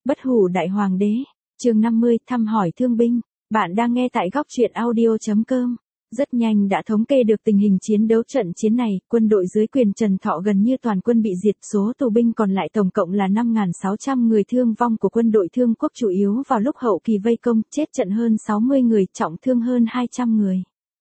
Bất hủ đại hoàng đế, chương 50, thăm hỏi thương binh. Bạn đang nghe tại góc truyện audio.com. Rất nhanh đã thống kê được tình hình chiến đấu trận chiến này, quân đội dưới quyền Trần Thọ gần như toàn quân bị diệt, số tù binh còn lại tổng cộng là 5.600 người, thương vong của quân đội Thương Quốc chủ yếu vào lúc hậu kỳ vây công, chết trận hơn 60 người, trọng thương hơn 200 người.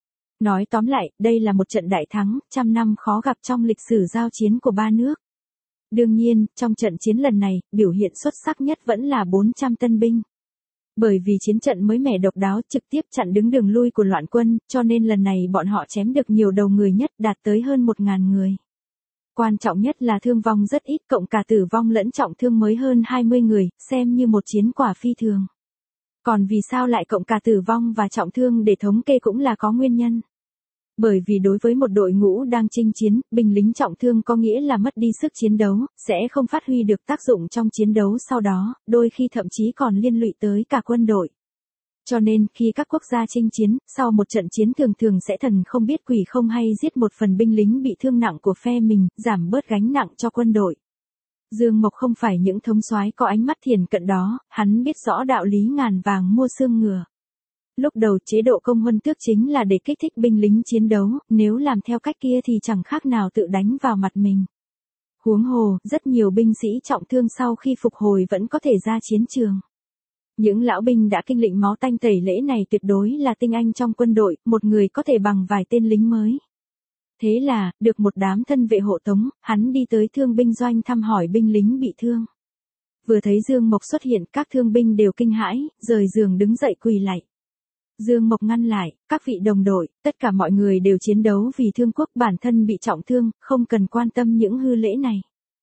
Nói tóm lại, đây là một trận đại thắng, trăm năm khó gặp trong lịch sử giao chiến của ba nước. Đương nhiên, trong trận chiến lần này, biểu hiện xuất sắc nhất vẫn là 400 tân binh. Bởi vì chiến trận mới mẻ độc đáo, trực tiếp chặn đứng đường lui của loạn quân, cho nên lần này bọn họ chém được nhiều đầu người nhất, đạt tới hơn 1.000 người. Quan trọng nhất là thương vong rất ít, cộng cả tử vong lẫn trọng thương mới hơn 20 người, xem như một chiến quả phi thường. Còn vì sao lại cộng cả tử vong và trọng thương để thống kê cũng là có nguyên nhân. Bởi vì đối với một đội ngũ đang chinh chiến, binh lính trọng thương có nghĩa là mất đi sức chiến đấu, sẽ không phát huy được tác dụng trong chiến đấu sau đó, đôi khi thậm chí còn liên lụy tới cả quân đội. Cho nên, khi các quốc gia chinh chiến, sau một trận chiến thường sẽ thần không biết quỷ không hay giết một phần binh lính bị thương nặng của phe mình, giảm bớt gánh nặng cho quân đội. Dương Mộc không phải những thống soái có ánh mắt thiền cận đó, hắn biết rõ đạo lý ngàn vàng mua xương ngựa. Lúc đầu chế độ công huân tước chính là để kích thích binh lính chiến đấu, nếu làm theo cách kia thì chẳng khác nào tự đánh vào mặt mình. Huống hồ, rất nhiều binh sĩ trọng thương sau khi phục hồi vẫn có thể ra chiến trường. Những lão binh đã kinh lịch máu tanh tẩy lễ này tuyệt đối là tinh anh trong quân đội, một người có thể bằng vài tên lính mới. Thế là, được một đám thân vệ hộ tống, hắn đi tới thương binh doanh thăm hỏi binh lính bị thương. Vừa thấy Dương Mộc xuất hiện, các thương binh đều kinh hãi, rời giường đứng dậy quỳ lạy. Dương Mộc ngăn lại, các vị đồng đội, tất cả mọi người đều chiến đấu vì Thương Quốc, bản thân bị trọng thương, không cần quan tâm những hư lễ này.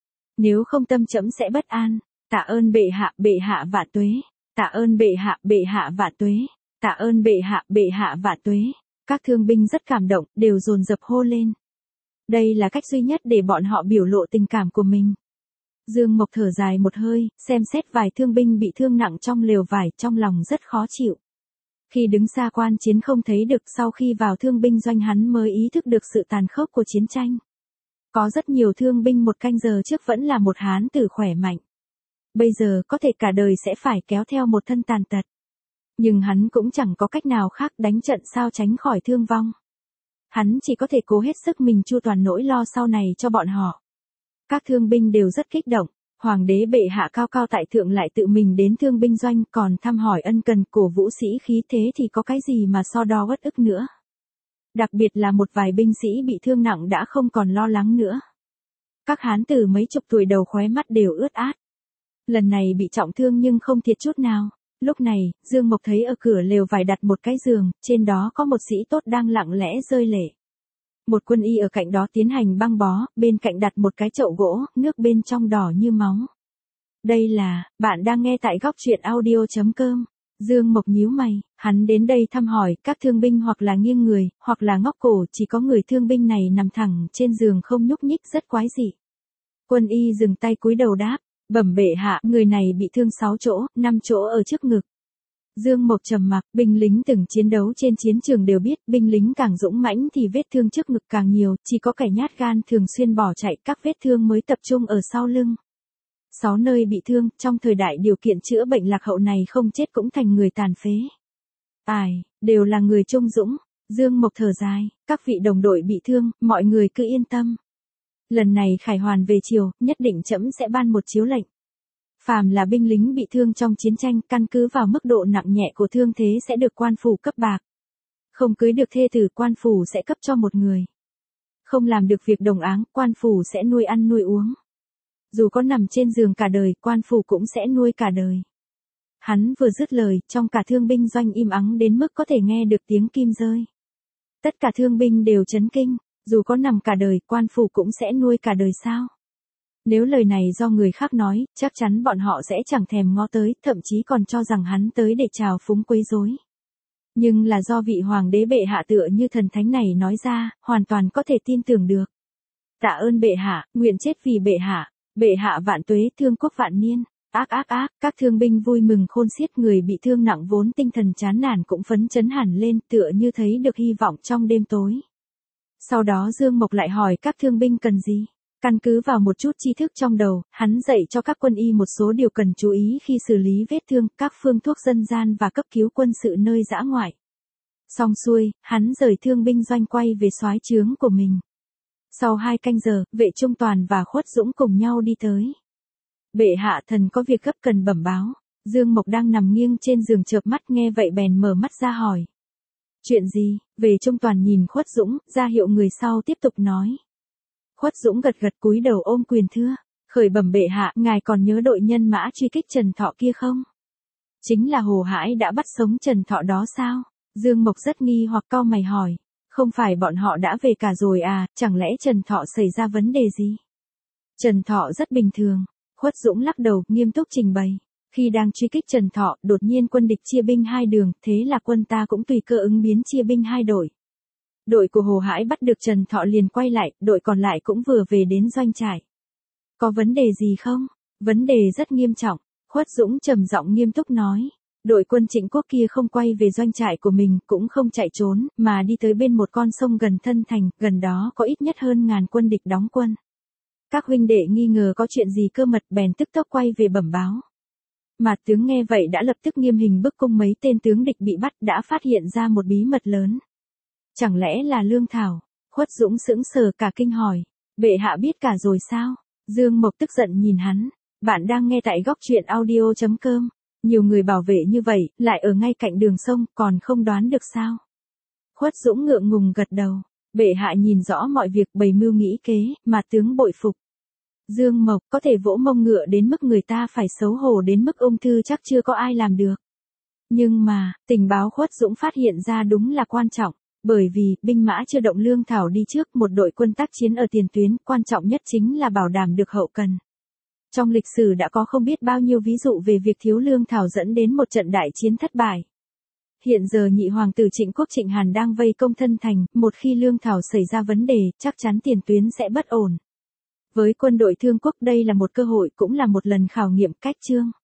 Nếu không tâm trẫm sẽ bất an, tạ ơn bệ hạ vạn tuế, tạ ơn bệ hạ vạn tuế, tạ ơn bệ hạ vạn tuế. Các thương binh rất cảm động, đều dồn dập hô lên. Đây là cách duy nhất để bọn họ biểu lộ tình cảm của mình. Dương Mộc thở dài một hơi, xem xét vài thương binh bị thương nặng trong lều vải, trong lòng rất khó chịu. Khi đứng xa quan chiến không thấy được, sau khi vào thương binh doanh hắn mới ý thức được sự tàn khốc của chiến tranh. Có rất nhiều thương binh một canh giờ trước vẫn là một hán tử khỏe mạnh. Bây giờ có thể cả đời sẽ phải kéo theo một thân tàn tật. Nhưng hắn cũng chẳng có cách nào khác, đánh trận sao tránh khỏi thương vong. Hắn chỉ có thể cố hết sức mình chu toàn nỗi lo sau này cho bọn họ. Các thương binh đều rất kích động. Hoàng đế bệ hạ cao cao tại thượng lại tự mình đến thương binh doanh, còn thăm hỏi ân cần, cổ vũ sĩ khí, thế thì có cái gì mà so đo uất ức nữa. Đặc biệt là một vài binh sĩ bị thương nặng đã không còn lo lắng nữa. Các hán tử mấy chục tuổi đầu khóe mắt đều ướt át. Lần này bị trọng thương nhưng không thiệt chút nào. Lúc này, Dương Mộc thấy ở cửa lều vải đặt một cái giường, trên đó có một sĩ tốt đang lặng lẽ rơi lệ. Một quân y ở cạnh đó tiến hành băng bó, bên cạnh đặt một cái chậu gỗ, nước bên trong đỏ như máu. Đây là, bạn đang nghe tại góc truyện audio.com. Dương Mộc nhíu mày, hắn đến đây thăm hỏi, các thương binh hoặc là nghiêng người, hoặc là ngóc cổ, chỉ có người thương binh này nằm thẳng trên giường không nhúc nhích, rất quái dị. Quân y dừng tay cúi đầu đáp, bẩm bệ hạ, người này bị thương 6 chỗ, 5 chỗ ở trước ngực. Dương Mộc trầm mặc, binh lính từng chiến đấu trên chiến trường đều biết, binh lính càng dũng mãnh thì vết thương trước ngực càng nhiều, chỉ có kẻ nhát gan thường xuyên bỏ chạy, các vết thương mới tập trung ở sau lưng. 6 nơi bị thương, trong thời đại điều kiện chữa bệnh lạc hậu này không chết cũng thành người tàn phế. Đều là người trung dũng. Dương Mộc thở dài, các vị đồng đội bị thương, mọi người cứ yên tâm. Lần này khải hoàn về chiều, nhất định trẫm sẽ ban một chiếu lệnh. Phàm là binh lính bị thương trong chiến tranh, căn cứ vào mức độ nặng nhẹ của thương thế sẽ được quan phủ cấp bạc. Không cưới được thê tử, quan phủ sẽ cấp cho một người. Không làm được việc đồng áng, quan phủ sẽ nuôi ăn nuôi uống. Dù có nằm trên giường cả đời, quan phủ cũng sẽ nuôi cả đời. Hắn vừa dứt lời, trong cả thương binh doanh im ắng đến mức có thể nghe được tiếng kim rơi. Tất cả thương binh đều chấn kinh, dù có nằm cả đời, quan phủ cũng sẽ nuôi cả đời sao? Nếu lời này do người khác nói, chắc chắn bọn họ sẽ chẳng thèm ngó tới, thậm chí còn cho rằng hắn tới để chào phúng quấy rối. Nhưng là do vị hoàng đế bệ hạ tựa như thần thánh này nói ra, hoàn toàn có thể tin tưởng được. Tạ ơn bệ hạ, nguyện chết vì bệ hạ vạn tuế, Thương Quốc vạn niên. Các thương binh vui mừng khôn xiết, người bị thương nặng vốn tinh thần chán nản cũng phấn chấn hẳn lên, tựa như thấy được hy vọng trong đêm tối. Sau đó Dương Mộc lại hỏi các thương binh cần gì. Căn cứ vào một chút tri thức trong đầu, hắn dạy cho các quân y một số điều cần chú ý khi xử lý vết thương, các phương thuốc dân gian và cấp cứu quân sự nơi dã ngoại. Xong xuôi, hắn rời thương binh doanh quay về soái trướng của mình. Sau 2 canh giờ, Vệ Trung Toàn và Khuất Dũng cùng nhau đi tới. Bệ hạ thần có việc gấp cần bẩm báo. Dương Mộc đang nằm nghiêng trên giường chợp mắt nghe vậy bèn mở mắt ra hỏi. Chuyện gì? Vệ Trung Toàn nhìn Khuất Dũng, ra hiệu người sau tiếp tục nói. Khuất Dũng gật gật cúi đầu ôm quyền thưa. Khởi bẩm bệ hạ, ngài còn nhớ đội nhân mã truy kích Trần Thọ kia không? Chính là Hồ Hãi đã bắt sống Trần Thọ đó sao? Dương Mộc rất nghi hoặc cau mày hỏi. Không phải bọn họ đã về cả rồi à, chẳng lẽ Trần Thọ xảy ra vấn đề gì? Trần Thọ rất bình thường. Khuất Dũng lắc đầu, nghiêm túc trình bày. Khi đang truy kích Trần Thọ, đột nhiên quân địch chia binh 2 đường, thế là quân ta cũng tùy cơ ứng biến chia binh 2 đội. Đội của Hồ Hãi bắt được Trần Thọ liền quay lại, đội còn lại cũng vừa về đến doanh trại. Có vấn đề gì không? Vấn đề rất nghiêm trọng. Khuất Dũng trầm giọng nghiêm túc nói. Đội quân Trịnh Quốc kia không quay về doanh trại của mình, cũng không chạy trốn, mà đi tới bên một con sông gần thân thành, gần đó có ít nhất hơn 1000 quân địch đóng quân. Các huynh đệ nghi ngờ có chuyện gì cơ mật bèn tức tốc quay về bẩm báo. Mạt tướng nghe vậy đã lập tức nghiêm hình bức cung mấy tên tướng địch bị bắt, đã phát hiện ra một bí mật lớn. Chẳng lẽ là lương thảo? Khuất Dũng sững sờ cả kinh hỏi. Bệ hạ biết cả rồi sao? Dương Mộc tức giận nhìn hắn. Bạn đang nghe tại góc truyện audio.com. Nhiều người bảo vệ như vậy, lại ở ngay cạnh đường sông, còn không đoán được sao? Khuất Dũng ngượng ngùng gật đầu. Bệ hạ nhìn rõ mọi việc bày mưu nghĩ kế, mà tướng bội phục. Dương Mộc có thể vỗ mông ngựa đến mức người ta phải xấu hổ đến mức ung thư chắc chưa có ai làm được. Nhưng mà, tình báo Khuất Dũng phát hiện ra đúng là quan trọng. Bởi vì, binh mã chưa động lương thảo đi trước một đội quân tác chiến ở tiền tuyến, quan trọng nhất chính là bảo đảm được hậu cần. Trong lịch sử đã có không biết bao nhiêu ví dụ về việc thiếu lương thảo dẫn đến một trận đại chiến thất bại. Hiện giờ nhị hoàng tử Trịnh Quốc Trịnh Hàn đang vây công thân thành, một khi lương thảo xảy ra vấn đề, chắc chắn tiền tuyến sẽ bất ổn. Với quân đội Thương Quốc đây là một cơ hội cũng là một lần khảo nghiệm cách chương.